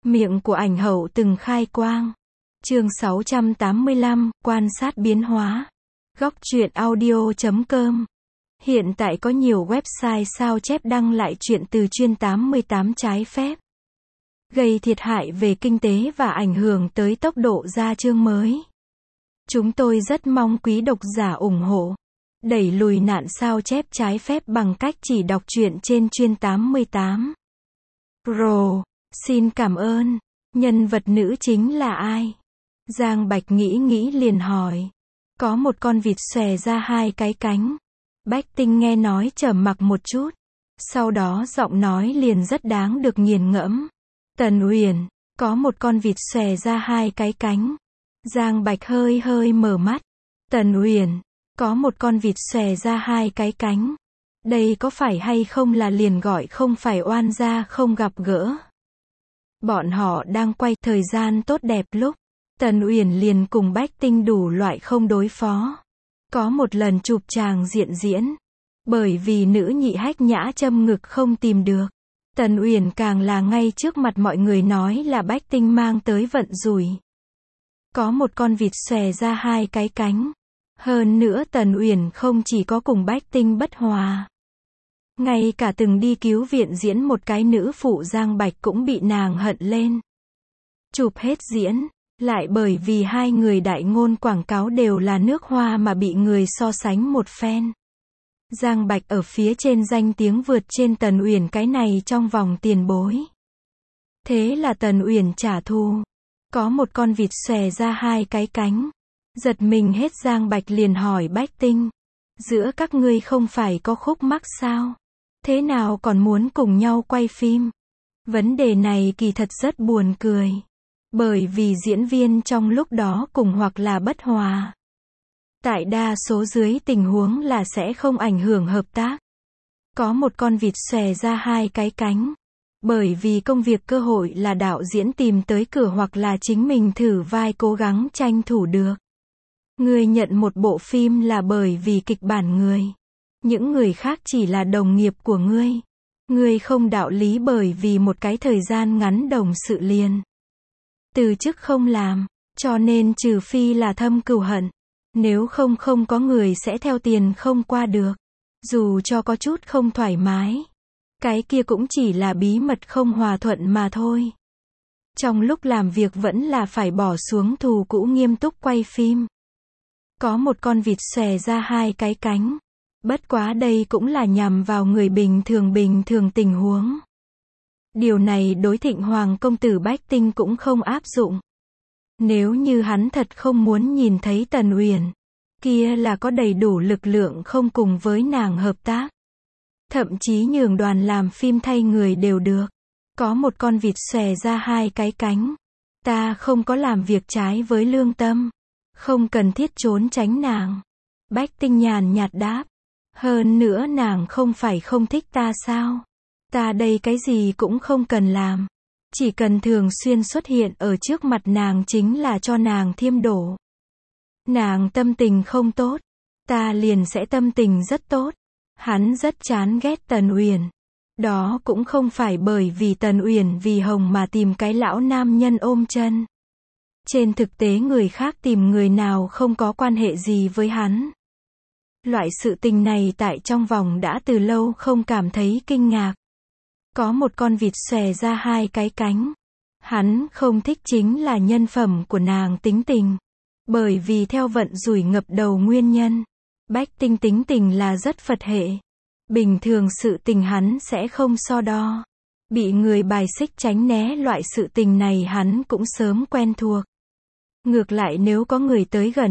Miệng của ảnh hậu từng khai quang. Chương 685, quan sát biến hóa. Góc truyện audio.com. Hiện tại có nhiều website sao chép đăng lại truyện từ chuyên 88 trái phép, gây thiệt hại về kinh tế và ảnh hưởng tới tốc độ ra chương mới. Chúng tôi rất mong quý độc giả ủng hộ, đẩy lùi nạn sao chép trái phép bằng cách chỉ đọc truyện trên chuyên 88. Rồi, xin cảm ơn. Nhân vật nữ chính là ai? Giang Bạch nghĩ liền hỏi. Có một con vịt xòe ra hai cái cánh. Bách Tinh nghe nói trầm mặc một chút, sau đó giọng nói liền rất đáng được nghiền ngẫm. Tần Uyển, có một con vịt xòe ra hai cái cánh. Giang Bạch hơi mở mắt. Tần Uyển, có một con vịt xòe ra hai cái cánh. Đây có phải hay không là liền gọi không phải oan gia không gặp gỡ. Bọn họ đang quay thời gian tốt đẹp lúc Tần Uyển liền cùng Bách Tinh đủ loại không đối phó. Có một lần chụp chàng diện diễn, bởi vì nữ nhị hách nhã châm ngực không tìm được, Tần Uyển càng là ngay trước mặt mọi người nói là Bách Tinh mang tới vận rủi. Có một con vịt xòe ra hai cái cánh. Hơn nữa Tần Uyển không chỉ có cùng Bách Tinh bất hòa, ngay cả từng đi cứu viện diễn một cái nữ phụ Giang Bạch cũng bị nàng hận lên. Chụp hết diễn, lại bởi vì hai người đại ngôn quảng cáo đều là nước Hoa mà bị người so sánh một phen. Giang Bạch ở phía trên danh tiếng vượt trên Tần Uyển cái này trong vòng tiền bối. Thế là Tần Uyển trả thù. Có một con vịt xòe ra hai cái cánh. Giật mình hết Giang Bạch liền hỏi Bách Tinh. Giữa các ngươi không phải có khúc mắc sao? Thế nào còn muốn cùng nhau quay phim? Vấn đề này kỳ thật rất buồn cười. Bởi vì diễn viên trong lúc đó cùng hoặc là bất hòa. Tại đa số dưới tình huống là sẽ không ảnh hưởng hợp tác. Có một con vịt xòe ra hai cái cánh. Bởi vì công việc cơ hội là đạo diễn tìm tới cửa hoặc là chính mình thử vai cố gắng tranh thủ được. Người nhận một bộ phim là bởi vì kịch bản người. Những người khác chỉ là đồng nghiệp của ngươi. Ngươi không đạo lý bởi vì một cái thời gian ngắn đồng sự liền từ chức không làm, cho nên trừ phi là thâm cừu hận. Nếu không có người sẽ theo tiền không qua được. Dù cho có chút không thoải mái. Cái kia cũng chỉ là bí mật không hòa thuận mà thôi. Trong lúc làm việc vẫn là phải bỏ xuống thù cũ nghiêm túc quay phim. Có một con vịt xòe ra hai cái cánh. Bất quá đây cũng là nhằm vào người bình thường tình huống. Điều này đối Thịnh Hoàng công tử Bách Tinh cũng không áp dụng. Nếu như hắn thật không muốn nhìn thấy Tần Uyển, kia là có đầy đủ lực lượng không cùng với nàng hợp tác. Thậm chí nhường đoàn làm phim thay người đều được. Có một con vịt xòe ra hai cái cánh. Ta không có làm việc trái với lương tâm. Không cần thiết trốn tránh nàng. Bách Tinh nhàn nhạt đáp. Hơn nữa nàng không phải không thích ta sao? Ta đây cái gì cũng không cần làm. Chỉ cần thường xuyên xuất hiện ở trước mặt nàng chính là cho nàng thêm đổ. Nàng tâm tình không tốt, ta liền sẽ tâm tình rất tốt. Hắn rất chán ghét Tần Uyển. Đó cũng không phải bởi vì Tần Uyển vì hồng mà tìm cái lão nam nhân ôm chân. Trên thực tế người khác tìm người nào không có quan hệ gì với hắn. Loại sự tình này tại trong vòng đã từ lâu không cảm thấy kinh ngạc. Có một con vịt xòe ra hai cái cánh. Hắn không thích chính là nhân phẩm của nàng tính tình. Bởi vì theo vận rủi ngập đầu nguyên nhân. Bách Tinh tính tình là rất Phật hệ. Bình thường sự tình hắn sẽ không so đo. Bị người bài xích tránh né loại sự tình này hắn cũng sớm quen thuộc. Ngược lại nếu có người tới gần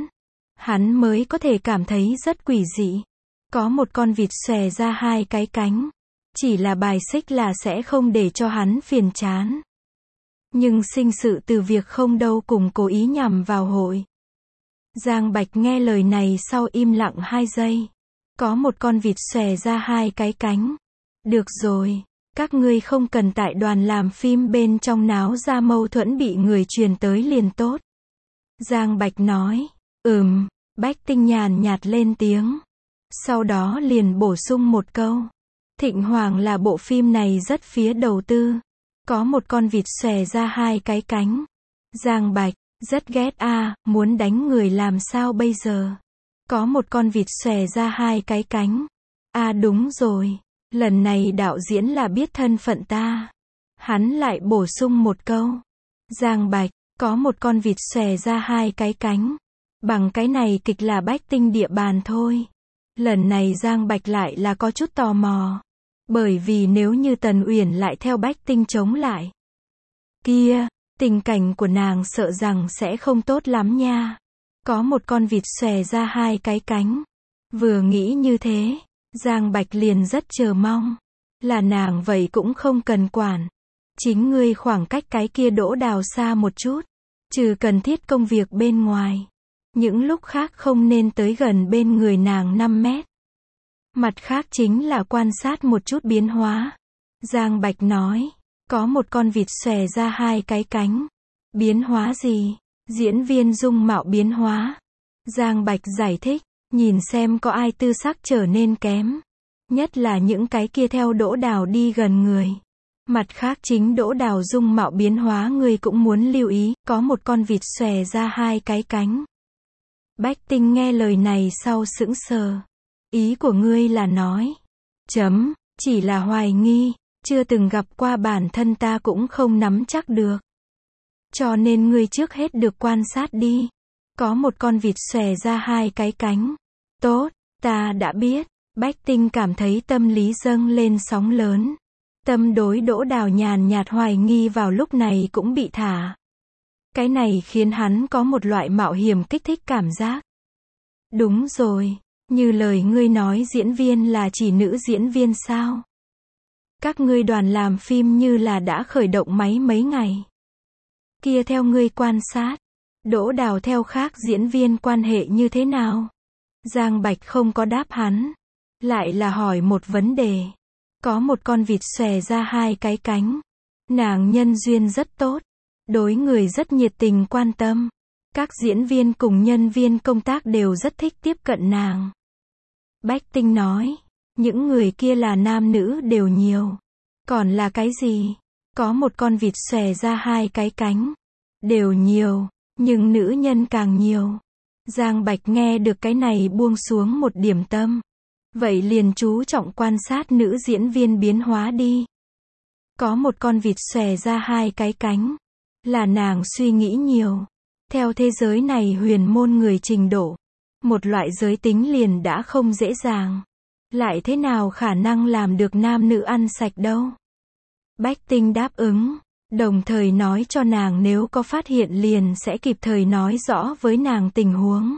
hắn mới có thể cảm thấy rất quỷ dị. Có một con vịt xòe ra hai cái cánh. Chỉ là bài xích là sẽ không để cho hắn phiền chán. Nhưng sinh sự từ việc không đâu cùng cố ý nhằm vào hội. Giang Bạch nghe lời này sau im lặng 2 giây. Có một con vịt xòe ra hai cái cánh. Được rồi, các ngươi không cần tại đoàn làm phim bên trong náo ra mâu thuẫn bị người truyền tới liền tốt. Giang Bạch nói, Bách Tinh nhàn nhạt lên tiếng. Sau đó liền bổ sung một câu. Thịnh Hoàng là bộ phim này rất phía đầu tư. Có một con vịt xòe ra hai cái cánh. Giang Bạch, rất ghét a, muốn đánh người làm sao bây giờ? Có một con vịt xòe ra hai cái cánh. Đúng rồi, lần này đạo diễn là biết thân phận ta. Hắn lại bổ sung một câu. Giang Bạch, có một con vịt xòe ra hai cái cánh. Bằng cái này kịch là Bách Tinh địa bàn thôi. Lần này Giang Bạch lại là có chút tò mò. Bởi vì nếu như Tần Uyển lại theo Bách Tinh chống lại, kia, tình cảnh của nàng sợ rằng sẽ không tốt lắm nha. Có một con vịt xòe ra hai cái cánh. Vừa nghĩ như thế, Giang Bạch liền rất chờ mong. Là nàng vậy cũng không cần quản. Chính ngươi khoảng cách cái kia Đỗ Đào xa một chút. Trừ cần thiết công việc bên ngoài. Những lúc khác không nên tới gần bên người nàng 5 mét. Mặt khác chính là quan sát một chút biến hóa. Giang Bạch nói, có một con vịt xòe ra hai cái cánh. Biến hóa gì? Diễn viên dung mạo biến hóa. Giang Bạch giải thích, nhìn xem có ai tư sắc trở nên kém. Nhất là những cái kia theo Đỗ Đào đi gần người. Mặt khác chính Đỗ Đào dung mạo biến hóa người cũng muốn lưu ý, có một con vịt xòe ra hai cái cánh. Bách Tinh nghe lời này sau sững sờ. Ý của ngươi là nói, chỉ là hoài nghi, chưa từng gặp qua bản thân ta cũng không nắm chắc được. Cho nên ngươi trước hết được quan sát đi. Có một con vịt xòe ra hai cái cánh. Tốt, ta đã biết. Bách Tinh cảm thấy tâm lý dâng lên sóng lớn. Tâm đối Đỗ Đào nhàn nhạt hoài nghi vào lúc này cũng bị thả. Cái này khiến hắn có một loại mạo hiểm kích thích cảm giác. Đúng rồi, như lời ngươi nói diễn viên là chỉ nữ diễn viên sao? Các ngươi đoàn làm phim như là đã khởi động máy mấy ngày. Kia theo ngươi quan sát, Đỗ Đào theo khác diễn viên quan hệ như thế nào? Giang Bạch không có đáp hắn. Lại là hỏi một vấn đề. Có một con vịt xòe ra hai cái cánh. Nàng nhân duyên rất tốt. Đối người rất nhiệt tình quan tâm. Các diễn viên cùng nhân viên công tác đều rất thích tiếp cận nàng. Bách Tinh nói. Những người kia là nam nữ đều nhiều. Còn là cái gì? Có một con vịt xòe ra hai cái cánh. Đều nhiều, nhưng nữ nhân càng nhiều. Giang Bạch nghe được cái này buông xuống một điểm tâm. Vậy liền chú trọng quan sát nữ diễn viên biến hóa đi. Có một con vịt xòe ra hai cái cánh. Là nàng suy nghĩ nhiều. Theo thế giới này huyền môn người trình độ. Một loại giới tính liền đã không dễ dàng. Lại thế nào khả năng làm được nam nữ ăn sạch đâu. Bách Tinh đáp ứng. Đồng thời nói cho nàng nếu có phát hiện liền sẽ kịp thời nói rõ với nàng tình huống.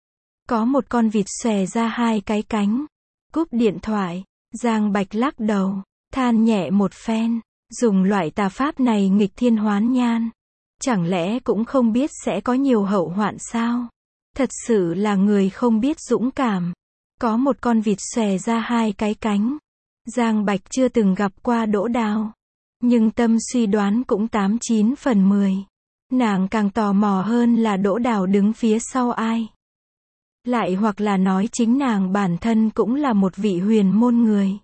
Có một con vịt xòe ra hai cái cánh. Cúp điện thoại. Giang Bạch lắc đầu. Than nhẹ một phen. Dùng loại tà pháp này nghịch thiên hoán nhan. Chẳng lẽ cũng không biết sẽ có nhiều hậu hoạn sao? Thật sự là người không biết dũng cảm. Có một con vịt xòe ra hai cái cánh. Giang Bạch chưa từng gặp qua Đỗ Đào. Nhưng tâm suy đoán cũng 89 phần 10. Nàng càng tò mò hơn là Đỗ Đào đứng phía sau ai. Lại hoặc là nói chính nàng bản thân cũng là một vị huyền môn người.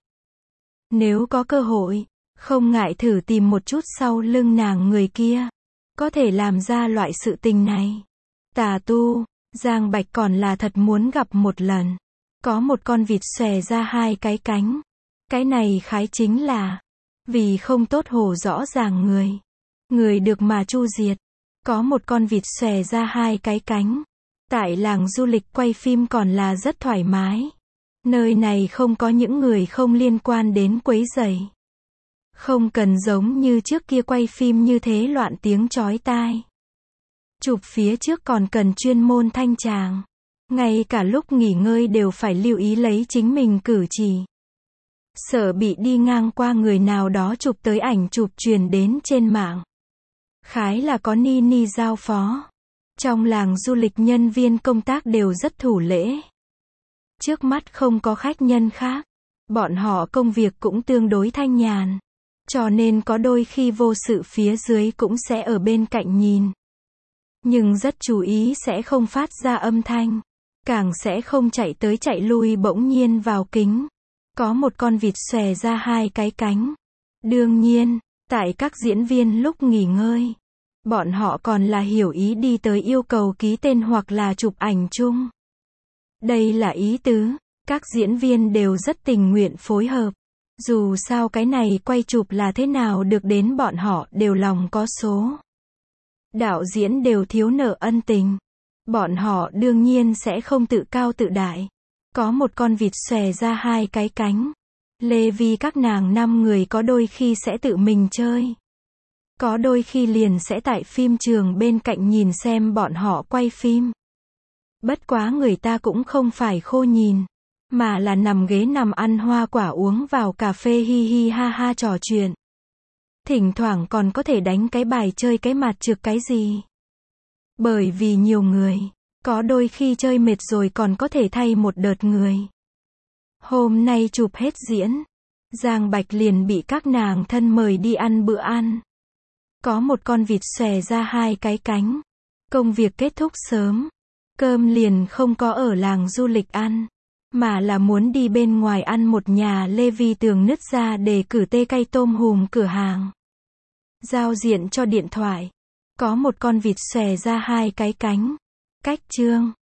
Nếu có cơ hội, không ngại thử tìm một chút sau lưng nàng người kia. Có thể làm ra loại sự tình này. Tà tu, Giang Bạch còn là thật muốn gặp một lần. Có một con vịt xòe ra hai cái cánh. Cái này khái chính là vì không tốt hổ rõ ràng người. Người được mà chu diệt. Có một con vịt xòe ra hai cái cánh. Tại làng du lịch quay phim còn là rất thoải mái. Nơi này không có những người không liên quan đến quấy rầy. Không cần giống như trước kia quay phim như thế loạn tiếng chói tai. Chụp phía trước còn cần chuyên môn thanh tràng. Ngay cả lúc nghỉ ngơi đều phải lưu ý lấy chính mình cử chỉ. Sợ bị đi ngang qua người nào đó chụp tới ảnh chụp truyền đến trên mạng. Khái là có ni giao phó. Trong làng du lịch nhân viên công tác đều rất thủ lễ. Trước mắt không có khách nhân khác. Bọn họ công việc cũng tương đối thanh nhàn. Cho nên có đôi khi vô sự phía dưới cũng sẽ ở bên cạnh nhìn. Nhưng rất chú ý sẽ không phát ra âm thanh. Càng sẽ không chạy tới chạy lui bỗng nhiên vào kính. Có một con vịt xòe ra hai cái cánh. Đương nhiên, Tại các diễn viên lúc nghỉ ngơi, bọn họ còn là hiểu ý đi tới yêu cầu ký tên hoặc là chụp ảnh chung. Đây là ý tứ, các diễn viên đều rất tình nguyện phối hợp. Dù sao cái này quay chụp là thế nào được đến bọn họ đều lòng có số. Đạo diễn đều thiếu nợ ân tình. Bọn họ đương nhiên sẽ không tự cao tự đại. Có một con vịt xòe ra hai cái cánh. Lê Vi các nàng 5 người có đôi khi sẽ tự mình chơi. Có đôi khi liền sẽ tại phim trường bên cạnh nhìn xem bọn họ quay phim. Bất quá người ta cũng không phải khô nhìn, mà là nằm ghế nằm ăn hoa quả uống vào cà phê hi hi ha ha trò chuyện. Thỉnh thoảng còn có thể đánh cái bài chơi cái mặt trược cái gì. Bởi vì nhiều người, có đôi khi chơi mệt rồi còn có thể thay một đợt người. Hôm nay chụp hết diễn, Giang Bạch liền bị các nàng thân mời đi ăn bữa ăn. Có một con vịt xòe ra hai cái cánh. Công việc kết thúc sớm. Cơm liền không có ở làng du lịch ăn, mà là muốn đi bên ngoài ăn một nhà Lê Vi tường nứt ra để cử tê cay tôm hùm cửa hàng. Giao diện cho điện thoại. Có một con vịt xòe ra hai cái cánh. Cách chương.